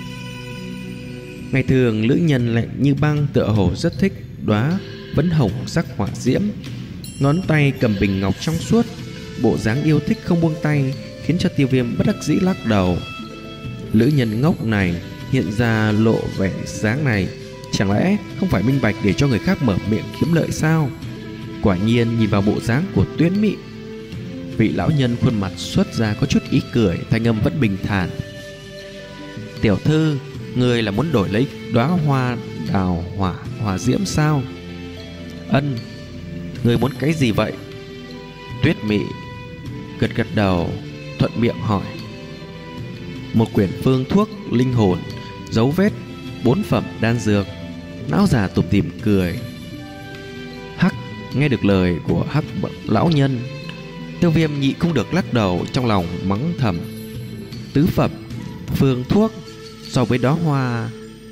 Ngày thường nữ nhân lạnh như băng, tựa hồ rất thích đóa phấn hồng sắc hỏa diễm, ngón tay cầm bình ngọc trong suốt, bộ dáng yêu thích không buông tay, khiến cho Tiêu Viêm bất đắc dĩ lắc đầu. Nữ nhân ngốc này hiện ra lộ vẻ dáng này, chẳng lẽ không phải minh bạch để cho người khác mở miệng kiếm lợi sao? Quả nhiên nhìn vào bộ dáng của Tuyến Mị, vị lão nhân khuôn mặt xuất ra có chút ý cười, thanh âm vẫn bình thản: tiểu thư, người là muốn đổi lấy đóa hoa đào hỏa hỏa diễm sao? Ân, người muốn cái gì vậy? Tuyết Mị gật gật đầu, thuận miệng hỏi: một quyển phương thuốc linh hồn, dấu vết, bốn phẩm đan dược. Lão già tủm tỉm cười. Hắc, nghe được lời của Hắc lão nhân, Tiêu Viêm nhị không được lắc đầu, trong lòng mắng thầm: tứ phẩm phương thuốc so với đóa hoa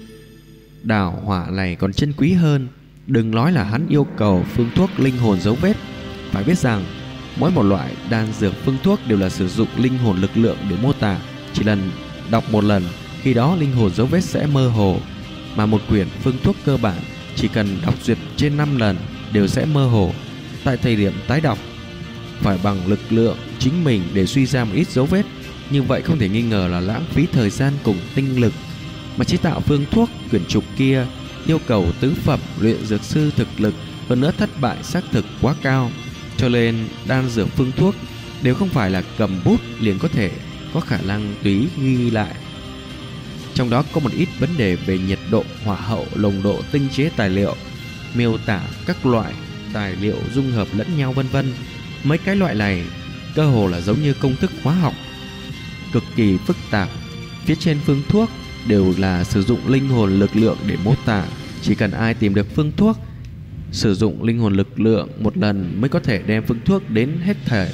đào hỏa này còn chân quý hơn. Đừng nói là hắn yêu cầu phương thuốc linh hồn dấu vết, phải biết rằng mỗi một loại đan dược phương thuốc đều là sử dụng linh hồn lực lượng để mô tả. Chỉ lần đọc một lần, khi đó linh hồn dấu vết sẽ mơ hồ, mà một quyển phương thuốc cơ bản chỉ cần đọc duyệt trên năm lần đều sẽ mơ hồ. Tại thời điểm tái đọc, phải bằng lực lượng chính mình để suy ra một ít dấu vết, như vậy không thể nghi ngờ là lãng phí thời gian cùng tinh lực. Mà chế tạo phương thuốc quyển trục kia yêu cầu tứ phẩm luyện dược sư thực lực, hơn nữa thất bại xác thực quá cao, cho nên đan dược phương thuốc đều không phải là cầm bút liền có thể có khả năng tùy ghi lại. Trong đó có một ít vấn đề về nhiệt độ, hỏa hậu, nồng độ, tinh chế tài liệu, miêu tả các loại tài liệu dung hợp lẫn nhau vân vân. Mấy cái loại này cơ hồ là giống như công thức hóa học, cực kỳ phức tạp. Phía trên phương thuốc đều là sử dụng linh hồn lực lượng để mô tả. Chỉ cần ai tìm được phương thuốc, sử dụng linh hồn lực lượng một lần mới có thể đem phương thuốc đến hết thể,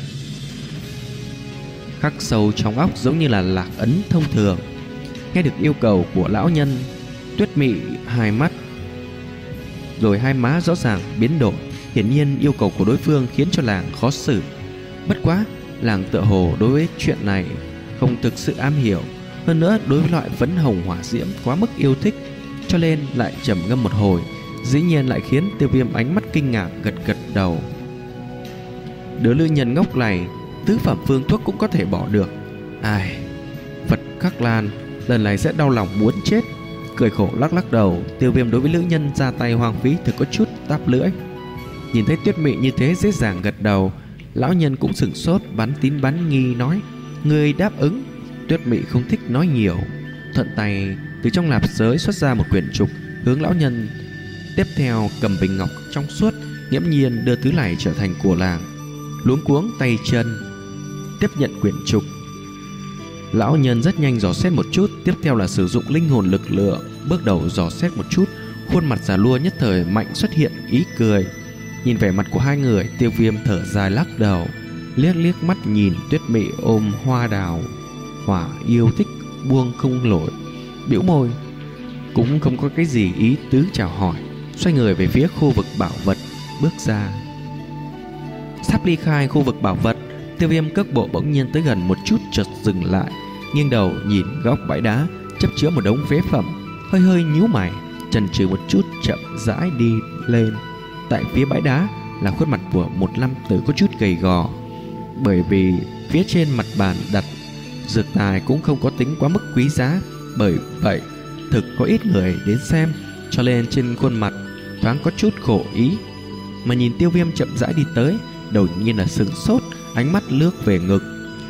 khắc sâu trong óc, giống như là lạc ấn thông thường. Nghe được yêu cầu của lão nhân, Tuyết Mị hai mắt rồi hai má rõ ràng biến đổi. Hiển nhiên yêu cầu của đối phương khiến cho làng khó xử. Bất quá làng tựa hồ đối với chuyện này không thực sự am hiểu, hơn nữa đối với loại phấn hồng hỏa diễm quá mức yêu thích, cho nên lại trầm ngâm một hồi, dĩ nhiên lại khiến Tiêu Viêm ánh mắt kinh ngạc, gật gật đầu. Đứa nữ nhân ngốc này tứ phẩm phương thuốc cũng có thể bỏ được. Ai, Phật Khắc Lan lần này sẽ đau lòng muốn chết. Cười khổ lắc lắc đầu, Tiêu Viêm đối với nữ nhân ra tay hoang phí thực có chút táp lưỡi. Nhìn thấy Tuyết Mị như thế dễ dàng gật đầu, lão nhân cũng sửng sốt, bắn tín bắn nghi nói: người đáp ứng. Tuyết Mị không thích nói nhiều, thuận tay từ trong nạp giới xuất ra một quyển trục hướng lão nhân. Tiếp theo cầm bình ngọc trong suốt, nghiễm nhiên đưa thứ này trở thành của làng. Luống cuống tay chân, tiếp nhận quyển trục. Lão nhân rất nhanh dò xét một chút, tiếp theo là sử dụng linh hồn lực lượng. Bước đầu dò xét một chút, khuôn mặt già lua nhất thời mạnh xuất hiện ý cười. Nhìn vẻ mặt của hai người, Tiêu Viêm thở dài lắc đầu, liếc liếc mắt nhìn Tuyết Mị ôm hoa đào hỏa yêu thích buông không nổi, bĩu môi, cũng không có cái gì ý tứ chào hỏi, xoay người về phía khu vực bảo vật bước ra. Sắp ly khai khu vực bảo vật, Tiêu Viêm cước bộ bỗng nhiên tới gần một chút, chợt dừng lại, nghiêng đầu nhìn góc bãi đá chấp chứa một đống phế phẩm, hơi hơi nhíu mày, chần chừ một chút, chậm rãi đi lên. Tại phía bãi đá là khuôn mặt của một nam tử có chút gầy gò, bởi vì phía trên mặt bàn đặt dược tài cũng không có tính quá mức quý giá, bởi vậy thực có ít người đến xem, cho nên trên khuôn mặt thoáng có chút khổ ý. Mà nhìn Tiêu Viêm chậm rãi đi tới, đầu nhiên là sửng sốt, ánh mắt lướt về ngực.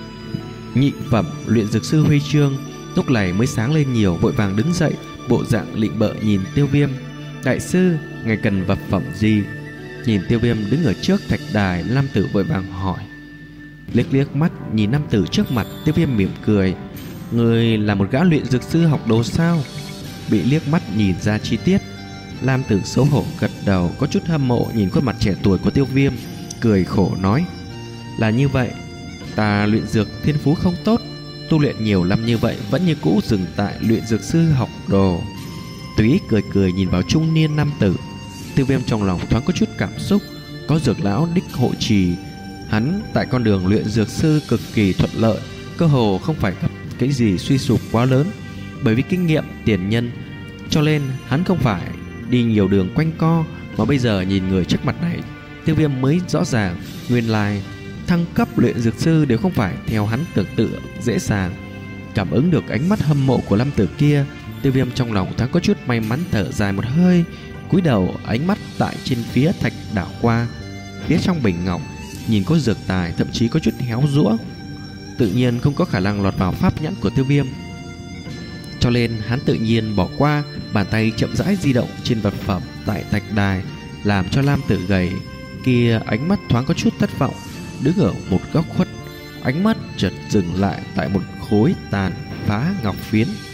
Nhị phẩm luyện dược sư huy chương lúc này mới sáng lên nhiều, vội vàng đứng dậy, bộ dạng lịnh bợ nhìn Tiêu Viêm. Đại sư, ngài cần vật phẩm gì? Nhìn Tiêu Viêm đứng ở trước thạch đài, nam tử vội vàng hỏi. Liếc liếc mắt nhìn nam tử trước mặt, Tiêu Viêm mỉm cười. Người là một gã luyện dược sư học đồ sao? Bị liếc mắt nhìn ra chi tiết, nam tử xấu hổ gật đầu, có chút hâm mộ nhìn khuôn mặt trẻ tuổi của Tiêu Viêm, cười khổ nói. Là như vậy, ta luyện dược thiên phú không tốt, tu luyện nhiều năm như vậy vẫn như cũ dừng tại luyện dược sư học đồ. Túy cười cười nhìn vào trung niên nam tử, Tiêu Viêm trong lòng thoáng có chút cảm xúc. Có dược lão đích hộ trì, hắn tại con đường luyện dược sư cực kỳ thuận lợi, cơ hồ không phải gặp cái gì suy sụp quá lớn. Bởi vì kinh nghiệm tiền nhân, cho nên hắn không phải đi nhiều đường quanh co. Mà bây giờ nhìn người trước mặt này, Tiêu Viêm mới rõ ràng, nguyên lai thăng cấp luyện dược sư đều không phải theo hắn tưởng tượng dễ dàng. Cảm ứng được ánh mắt hâm mộ của nam tử kia, Tiêu Viêm trong lòng thoáng có chút may mắn, thở dài một hơi, cúi đầu, ánh mắt tại trên phía thạch đảo qua. Phía trong bình ngọc nhìn có dược tài, thậm chí có chút héo rũa, tự nhiên không có khả năng lọt vào pháp nhãn của Tiêu Viêm, cho nên hắn tự nhiên bỏ qua. Bàn tay chậm rãi di động trên vật phẩm tại thạch đài, làm cho nam tử gầy kia ánh mắt thoáng có chút thất vọng, đứng ở một góc khuất, ánh mắt chợt dừng lại tại một khối tàn phá ngọc phiến.